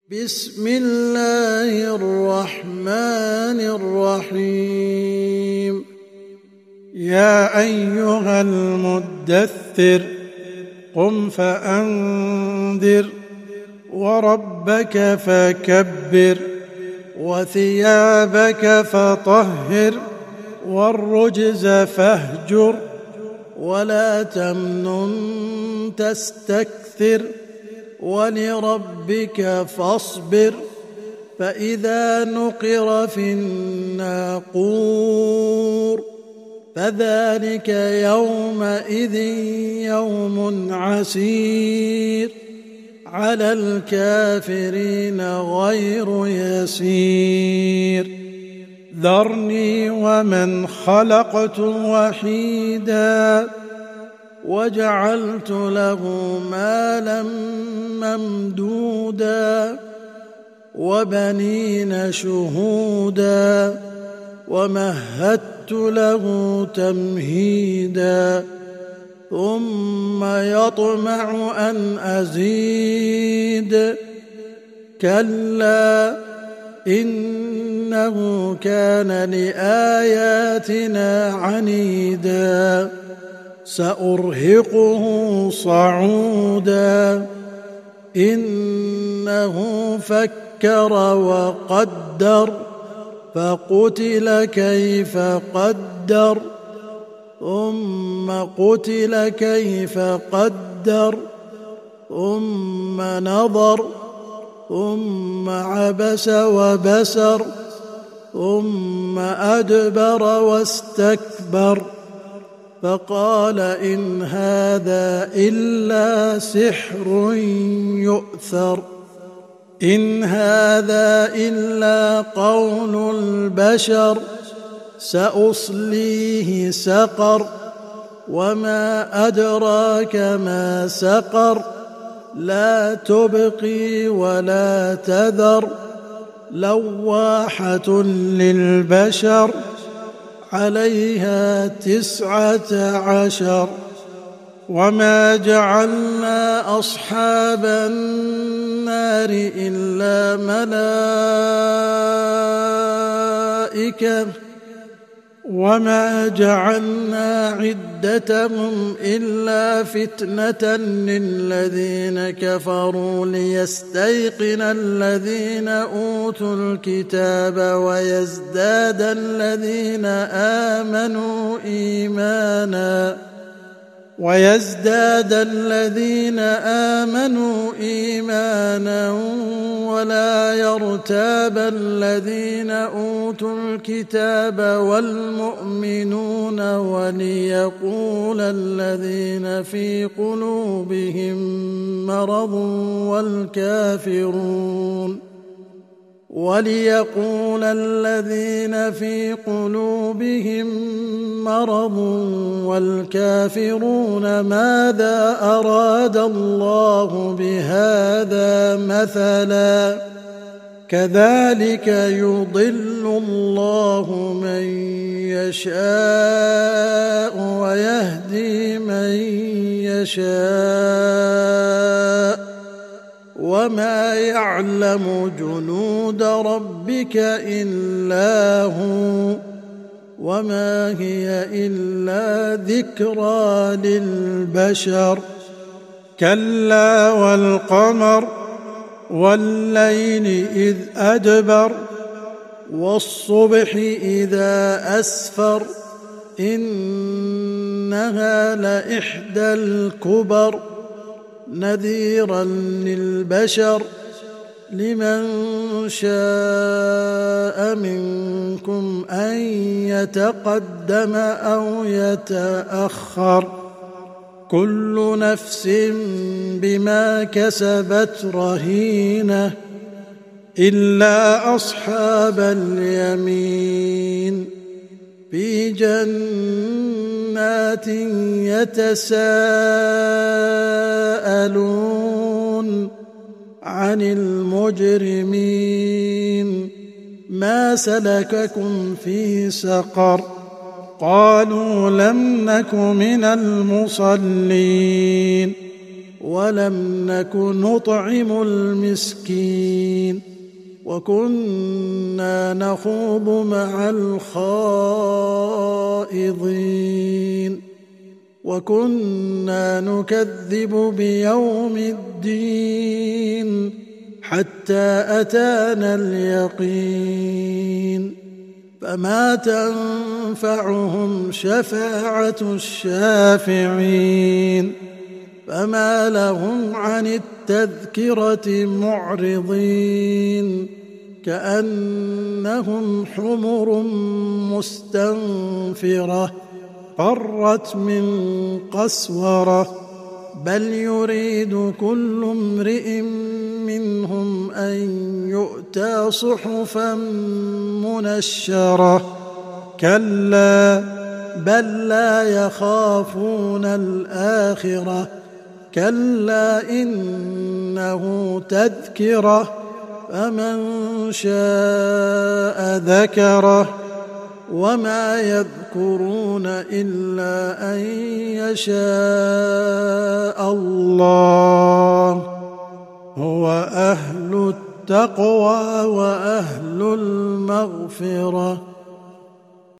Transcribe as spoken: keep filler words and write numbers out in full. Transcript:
بسم الله الرحمن الرحيم. يا أيها المدثر قم فأنذر وربك فكبر وثيابك فطهر والرجز فاهجر ولا تمنن تستكثر ولربك فاصبر. فإذا نقر في الناقور فذلك يومئذ يوم عسير على الكافرين غير يسير. ذرني ومن خلقت وحيدا وجعلت له مالا ممدودا وبنين شهودا ومهدت له تمهيدا ثم يطمع أن أزيد كلا إنه كان لآياتنا عنيدا سأرهقه صعودا إنه فكر وقدر فقتل كيف قدر ثم قتل كيف قدر ثم نظر ثم عبس وبسر ثم أدبر واستكبر فقال إن هذا إلا سحر يؤثر إن هذا إلا قول البشر سأصليه سقر وما أدراك ما سقر لا تبقي ولا تذر لواحة للبشر عليها تسعة عشر. وما جعلنا أصحاب النار إلا ملائكة وما جعلنا عدتهم إلا فتنة للذين كفروا ليستيقن الذين أوتوا الكتاب ويزداد الذين آمنوا إيمانا ويزداد الذين آمنوا إيمانا ولا يرتاب الذين أوتوا الكتاب والمؤمنون وليقول الذين في قلوبهم مرض والكافرون وليقول الذين في قلوبهم مرض والكافرون ماذا أراد الله بهذا مثلا كذلك يضل الله من يشاء ويهدي من يشاء وما يعلم جنود ربك إلا هو وما هي إلا ذكرى للبشر. كلا والقمر والليل إذ أدبر والصبح إذا أسفر إنها لإحدى الكبر نذيرا للبشر لمن شاء منكم أن يتقدم أو يتأخر كل نفس بما كسبت رهينة إلا أصحاب اليمين في جنات يتساءلون عن المجرمين ما سلككم في سقر قالوا لم نك من المصلين ولم نك نطعم المسكين وكنا نخوض مع الخائضين وكنا نكذب بيوم الدين حتى أتانا اليقين فما تنفعهم شفاعة الشافعين فما لهم عن التذكرة معرضين كأنهم حمر مستنفرة فرت من قسورة بل يريد كل امرئ منهم أن يؤتى صحفا منشرة كلا بل لا يخافون الآخرة كلا إنه تذكرة فمن شاء ذكره وما يذكرون إلا أن يشاء الله هو أهل التقوى وأهل المغفرة